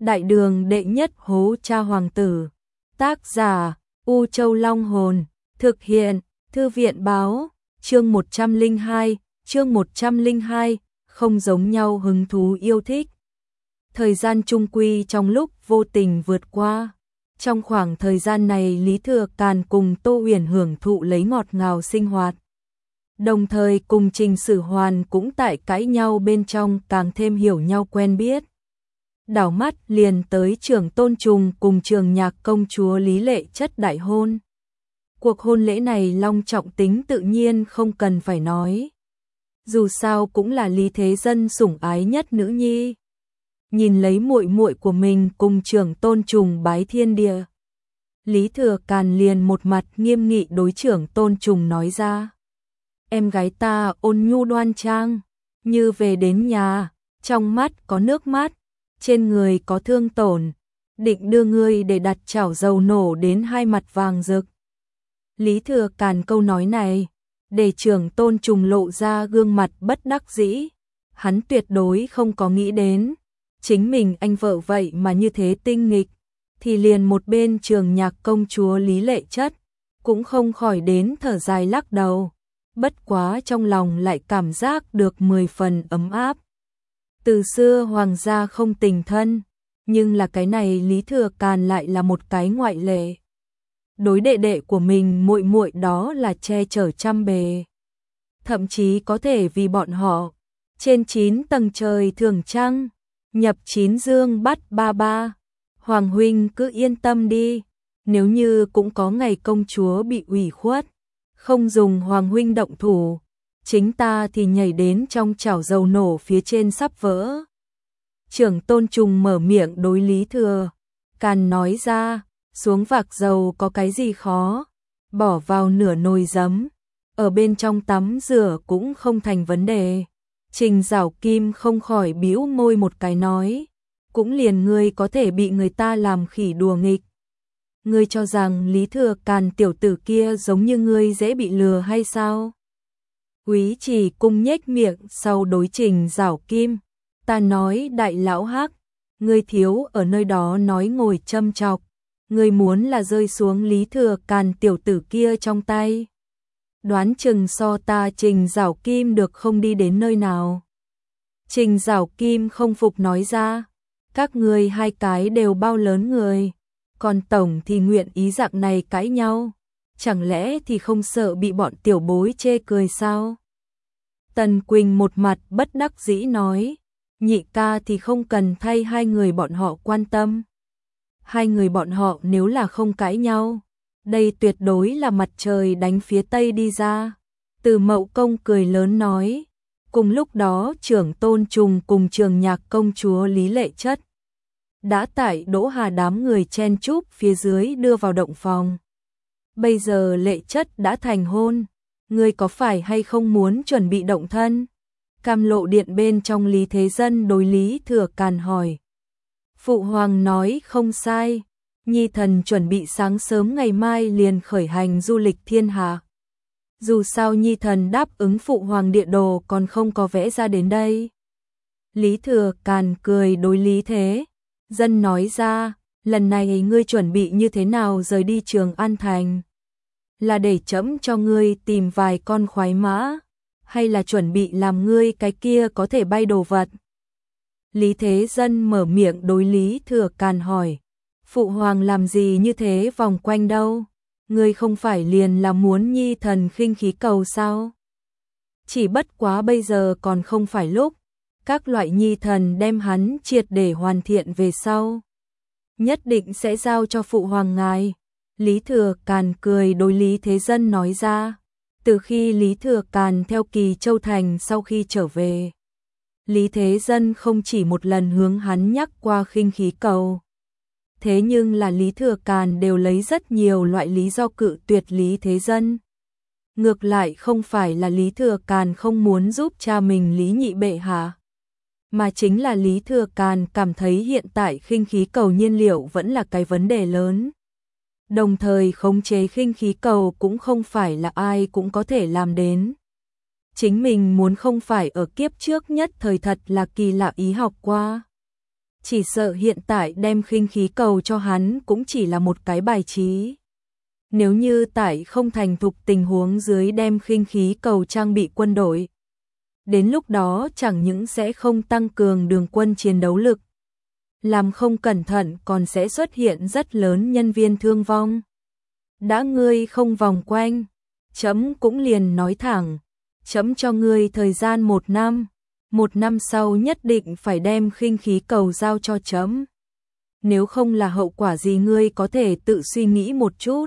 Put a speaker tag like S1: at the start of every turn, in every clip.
S1: Đại đường đệ nhất hố cha hoàng tử. Tác giả U Châu Long Hồn. Thực hiện Thư viện báo. Chương 102, không giống nhau hứng thú yêu thích. Thời gian chung quy trong lúc vô tình vượt qua. Trong khoảng thời gian này Lý Thừa Càn cùng Tô Huyền hưởng thụ lấy ngọt ngào sinh hoạt. Đồng thời cùng Trình Sử Hoàn cũng tại cãi nhau bên trong càng thêm hiểu nhau quen biết. Đảo mắt liền tới Trưởng Tôn Trùng cùng Trường Nhạc công chúa Lý Lệ Chất đại hôn. Cuộc hôn lễ này long trọng tính tự nhiên không cần phải nói. Dù sao cũng là Lý Thế Dân sủng ái nhất nữ nhi. Nhìn lấy muội muội của mình cùng Trưởng Tôn Trùng bái thiên địa. Lý Thừa Càn liền một mặt nghiêm nghị đối Trưởng Tôn Trùng nói ra. Em gái ta ôn nhu đoan trang, như về đến nhà, trong mắt có nước mắt, trên người có thương tổn, định đưa ngươi để đặt chảo dầu nổ đến hai mặt vàng rực. Lý Thừa Càn câu nói này, để Trưởng Tôn Trùng lộ ra gương mặt bất đắc dĩ, hắn tuyệt đối không có nghĩ đến, chính mình anh vợ vậy mà như thế tinh nghịch, thì liền một bên Trường Nhạc công chúa Lý Lệ Chất, cũng không khỏi đến thở dài lắc đầu, bất quá trong lòng lại cảm giác được 10 phần ấm áp. Từ xưa hoàng gia không tình thân, nhưng là cái này Lý Thừa Càn lại là một cái ngoại lệ. Đối đệ đệ của mình muội muội đó là che chở trăm bề. Thậm chí có thể vì bọn họ, trên 9 tầng trời thưởng trăng, nhập 9 dương bắt ba ba. Hoàng huynh cứ yên tâm đi, nếu như cũng có ngày công chúa bị ủy khuất, không dùng Hoàng huynh động thủ, chính ta thì nhảy đến trong chảo dầu nổ phía trên sắp vỡ. Trưởng Tôn Trùng mở miệng đối Lý Thừa Càn nói ra, xuống vạc dầu có cái gì khó, bỏ vào nửa nồi giấm, ở bên trong tắm rửa cũng không thành vấn đề. Trình Giảo Kim không khỏi bĩu môi một cái nói, cũng liền ngươi có thể bị người ta làm khỉ đùa nghịch. Ngươi cho rằng Lý Thừa Càn tiểu tử kia giống như ngươi dễ bị lừa hay sao? Quý Chỉ Cung nhếch miệng sau đối Trình Giảo Kim, ta nói đại lão Hắc, ngươi thiếu ở nơi đó nói ngồi châm chọc, ngươi muốn là rơi xuống Lý Thừa Càn tiểu tử kia trong tay. Đoán chừng so ta Trình Giảo Kim được không đi đến nơi nào. Trình Giảo Kim không phục nói ra, các ngươi hai cái đều bao lớn người, còn tổng thì nguyện ý dạng này cãi nhau, chẳng lẽ thì không sợ bị bọn tiểu bối chê cười sao? Tần Quỳnh một mặt bất đắc dĩ nói, nhị ca thì không cần thay hai người bọn họ quan tâm. Hai người bọn họ nếu là không cãi nhau, đây tuyệt đối là mặt trời đánh phía tây đi ra. Từ Mậu Công cười lớn nói, cùng lúc đó Trưởng Tôn Trùng cùng Trường Nhạc công chúa Lý Lệ Chất đã tải Đỗ Hà đám người chen chúc phía dưới đưa vào động phòng. Bây giờ Lệ Chất đã thành hôn, ngươi có phải hay không muốn chuẩn bị động thân? Cam Lộ điện bên trong Lý Thế Dân đối Lý Thừa Càn hỏi. Phụ hoàng nói không sai, nhi thần chuẩn bị sáng sớm ngày mai liền khởi hành du lịch thiên hạ. Dù sao nhi thần đáp ứng phụ hoàng địa đồ còn không có vẽ ra đến đây. Lý Thừa Càn cười đối Lý Thế Dân nói ra, lần này ngươi chuẩn bị như thế nào rời đi Trường An Thành? Là để trẫm cho ngươi tìm vài con khoái mã, hay là chuẩn bị làm ngươi cái kia có thể bay đồ vật? Lý Thế Dân mở miệng đối Lý Thừa Càn hỏi, phụ hoàng làm gì như thế vòng quanh đâu? Ngươi không phải liền là muốn nhi thần khinh khí cầu sao? Chỉ bất quá bây giờ còn không phải lúc, các loại nhi thần đem hắn triệt để hoàn thiện về sau. Nhất định sẽ giao cho phụ hoàng ngài. Lý Thừa Càn cười đối Lý Thế Dân nói ra. Từ khi Lý Thừa Càn theo Kỳ Châu Thành sau khi trở về, Lý Thế Dân không chỉ một lần hướng hắn nhắc qua khinh khí cầu. Thế nhưng là Lý Thừa Càn đều lấy rất nhiều loại lý do cự tuyệt Lý Thế Dân. Ngược lại không phải là Lý Thừa Càn không muốn giúp cha mình Lý Nhị bệ hạ, mà chính là Lý Thừa Càn cảm thấy hiện tại khinh khí cầu nhiên liệu vẫn là cái vấn đề lớn. Đồng thời khống chế khinh khí cầu cũng không phải là ai cũng có thể làm đến. Chính mình muốn không phải ở kiếp trước nhất thời thật là kỳ lạ ý học qua. chỉ sợ hiện tại đem khinh khí cầu cho hắn cũng chỉ là một cái bài trí. Nếu như tại không thành thục tình huống dưới đem khinh khí cầu trang bị quân đội, đến lúc đó chẳng những sẽ không tăng cường đường quân chiến đấu lực, làm không cẩn thận còn sẽ xuất hiện rất lớn nhân viên thương vong. Đã ngươi không vòng quanh, chấm cũng liền nói thẳng, chấm cho ngươi thời gian 1 năm, 1 năm sau nhất định phải đem khinh khí cầu giao cho chấm. Nếu không là hậu quả gì ngươi có thể tự suy nghĩ một chút.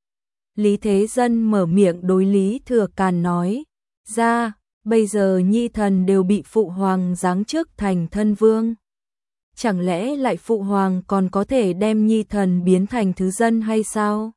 S1: Lý Thế Dân mở miệng đối Lý Thừa Càn nói, ra, bây giờ nhi thần đều bị phụ hoàng giáng chức thành thân vương. Chẳng lẽ lại phụ hoàng còn có thể đem nhi thần biến thành thứ dân hay sao?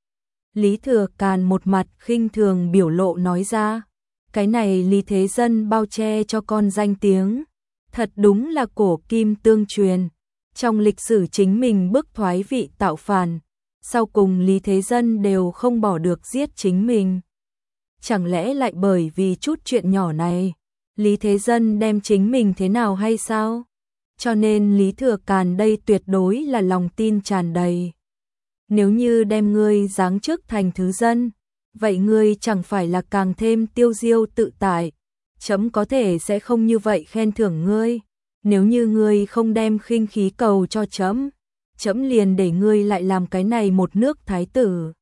S1: Lý Thừa Càn một mặt khinh thường biểu lộ nói ra, cái này Lý Thế Dân bao che cho con danh tiếng, thật đúng là cổ kim tương truyền, trong lịch sử chính mình bức thoái vị tạo phản, sau cùng Lý Thế Dân đều không bỏ được giết chính mình. Chẳng lẽ lại bởi vì chút chuyện nhỏ này, Lý Thế Dân đem chính mình thế nào hay sao? Cho nên Lý Thừa Càn đây tuyệt đối là lòng tin tràn đầy. Nếu như đem ngươi giáng chức thành thứ dân, vậy ngươi chẳng phải là càng thêm tiêu diêu tự tại, chấm có thể sẽ không như vậy khen thưởng ngươi. Nếu như ngươi không đem khinh khí cầu cho chấm, chấm liền để ngươi lại làm cái này một nước thái tử.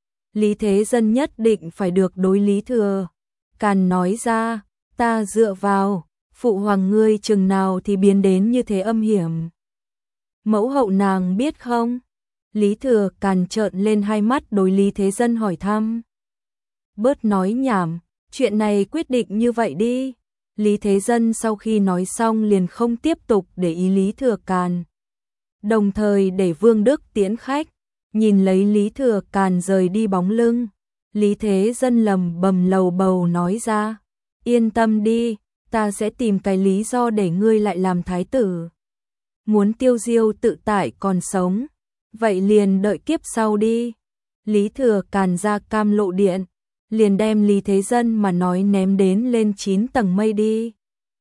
S1: Lý Thế Dân nhất định phải được đối Lý Thừa Càn nói ra, ta dựa vào, phụ hoàng ngươi chừng nào thì biến đến như thế âm hiểm. Mẫu hậu nàng biết không? Lý Thừa Càn trợn lên hai mắt đối Lý Thế Dân hỏi thăm. Bớt nói nhảm, chuyện này quyết định như vậy đi. Lý Thế Dân sau khi nói xong liền không tiếp tục để ý Lý Thừa Càn. Đồng thời để Vương Đức tiễn khách, nhìn lấy Lý Thừa Càn rời đi bóng lưng. Lý Thế Dân lầm bầm lầu bầu nói ra, yên tâm đi, ta sẽ tìm cái lý do để ngươi lại làm thái tử. Muốn tiêu diêu tự tại còn sống, vậy liền đợi kiếp sau đi. Lý Thừa Càn ra Cam Lộ Điện, liền đem Lý Thế Dân mà nói ném đến lên 9 tầng mây đi.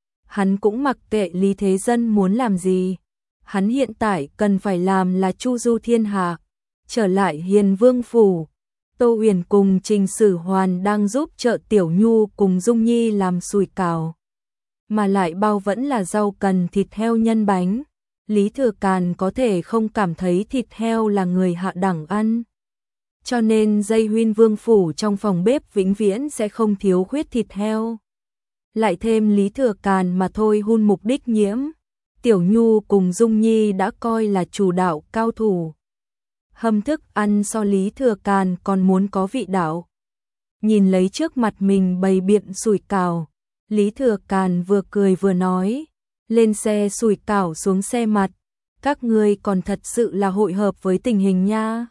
S1: Hắn cũng mặc kệ Lý Thế Dân muốn làm gì. Hắn hiện tại cần phải làm là chu du thiên hạ, trở lại Hiền Vương phủ. Tô Uyển cùng Trình Sử Hoàn đang giúp trợ Tiểu Nhu cùng Dung Nhi làm sủi cảo, mà lại bao vẫn là rau cần thịt heo nhân bánh. Lý Thừa Càn có thể không cảm thấy thịt heo là người hạ đẳng ăn. Cho nên dây huyên vương phủ trong phòng bếp vĩnh viễn sẽ không thiếu khuyết thịt heo. Lại thêm Lý Thừa Càn mà thôi hun mục đích nhiễm. Tiểu Nhu cùng Dung Nhi đã coi là chủ đạo cao thủ. Hâm thức ăn so Lý Thừa Càn còn muốn có vị đạo. Nhìn lấy trước mặt mình bày biện sủi cảo, Lý Thừa Càn vừa cười vừa nói, lên xe sủi cảo xuống xe mặt, các ngươi còn thật sự là hội hợp với tình hình nha.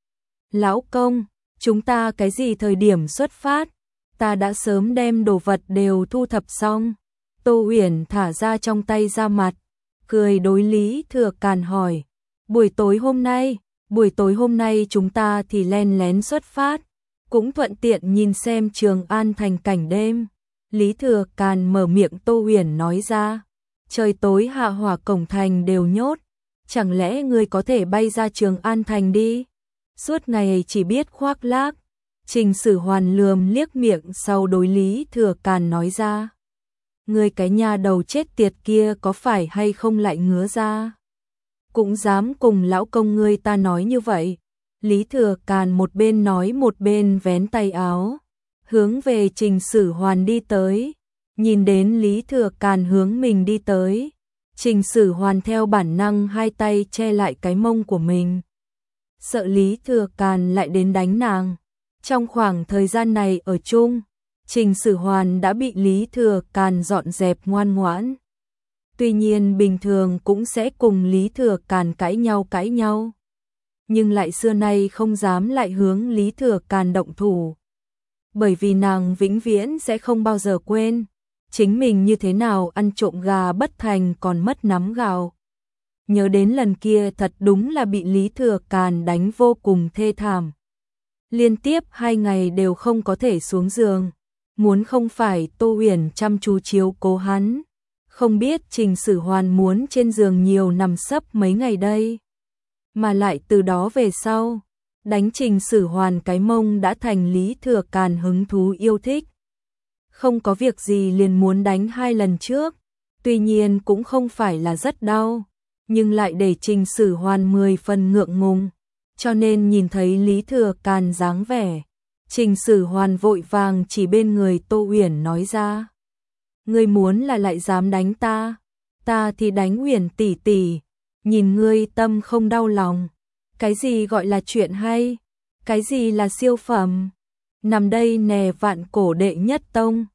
S1: Lão công, chúng ta cái gì thời điểm xuất phát? Ta đã sớm đem đồ vật đều thu thập xong. Tô Uyển thả ra trong tay ra mặt, cười đối Lý Thừa Càn hỏi, buổi tối hôm nay chúng ta thì len lén xuất phát, cũng thuận tiện nhìn xem Trường An thành cảnh đêm. Lý Thừa Càn mở miệng Tô Uyển nói ra, trời tối hạ hỏa cổng thành đều nhốt, chẳng lẽ ngươi có thể bay ra Trường An thành đi? Suốt ngày chỉ biết khoác lác. Trình Sử Hoàn lườm liếc miệng sau đối Lý Thừa Càn nói ra, ngươi cái nhà đầu chết tiệt kia có phải hay không lại ngứa ra? Cũng dám cùng lão công ngươi ta nói như vậy. Lý Thừa Càn một bên nói một bên vén tay áo, hướng về Trình Sử Hoàn đi tới. Nhìn đến Lý Thừa Càn hướng mình đi tới, Trình Sử Hoàn theo bản năng hai tay che lại cái mông của mình, sợ Lý Thừa Càn lại đến đánh nàng. Trong khoảng thời gian này ở chung, Trình Sử Hoàn đã bị Lý Thừa Càn dọn dẹp ngoan ngoãn. Tuy nhiên bình thường cũng sẽ cùng Lý Thừa Càn cãi nhau, nhưng lại xưa nay không dám lại hướng Lý Thừa Càn động thủ. Bởi vì nàng vĩnh viễn sẽ không bao giờ quên, chính mình như thế nào ăn trộm gà bất thành còn mất nắm gạo. Nhớ đến lần kia thật đúng là bị Lý Thừa Càn đánh vô cùng thê thảm. Liên tiếp 2 ngày đều không có thể xuống giường, muốn không phải Tô Uyển chăm chú chiếu cố hắn, Không biết Trình Sử Hoàn muốn trên giường nhiều nằm sấp mấy ngày đây. Mà lại từ đó về sau, đánh Trình Sử Hoàn cái mông đã thành Lý Thừa Càn hứng thú yêu thích. Không có việc gì liền muốn đánh 2 lần trước, tuy nhiên cũng không phải là rất đau, nhưng lại để Trình Sử Hoàn 10 phần ngượng ngùng, cho nên nhìn thấy Lý Thừa Càn dáng vẻ, Trình Sử Hoàn vội vàng chỉ bên người Tô Uyển nói ra: "Ngươi muốn là lại dám đánh ta, ta thì đánh Uyển tỷ tỷ, nhìn ngươi tâm không đau lòng, cái gì gọi là chuyện hay, cái gì là siêu phẩm, nằm đây nè vạn cổ đệ nhất tông."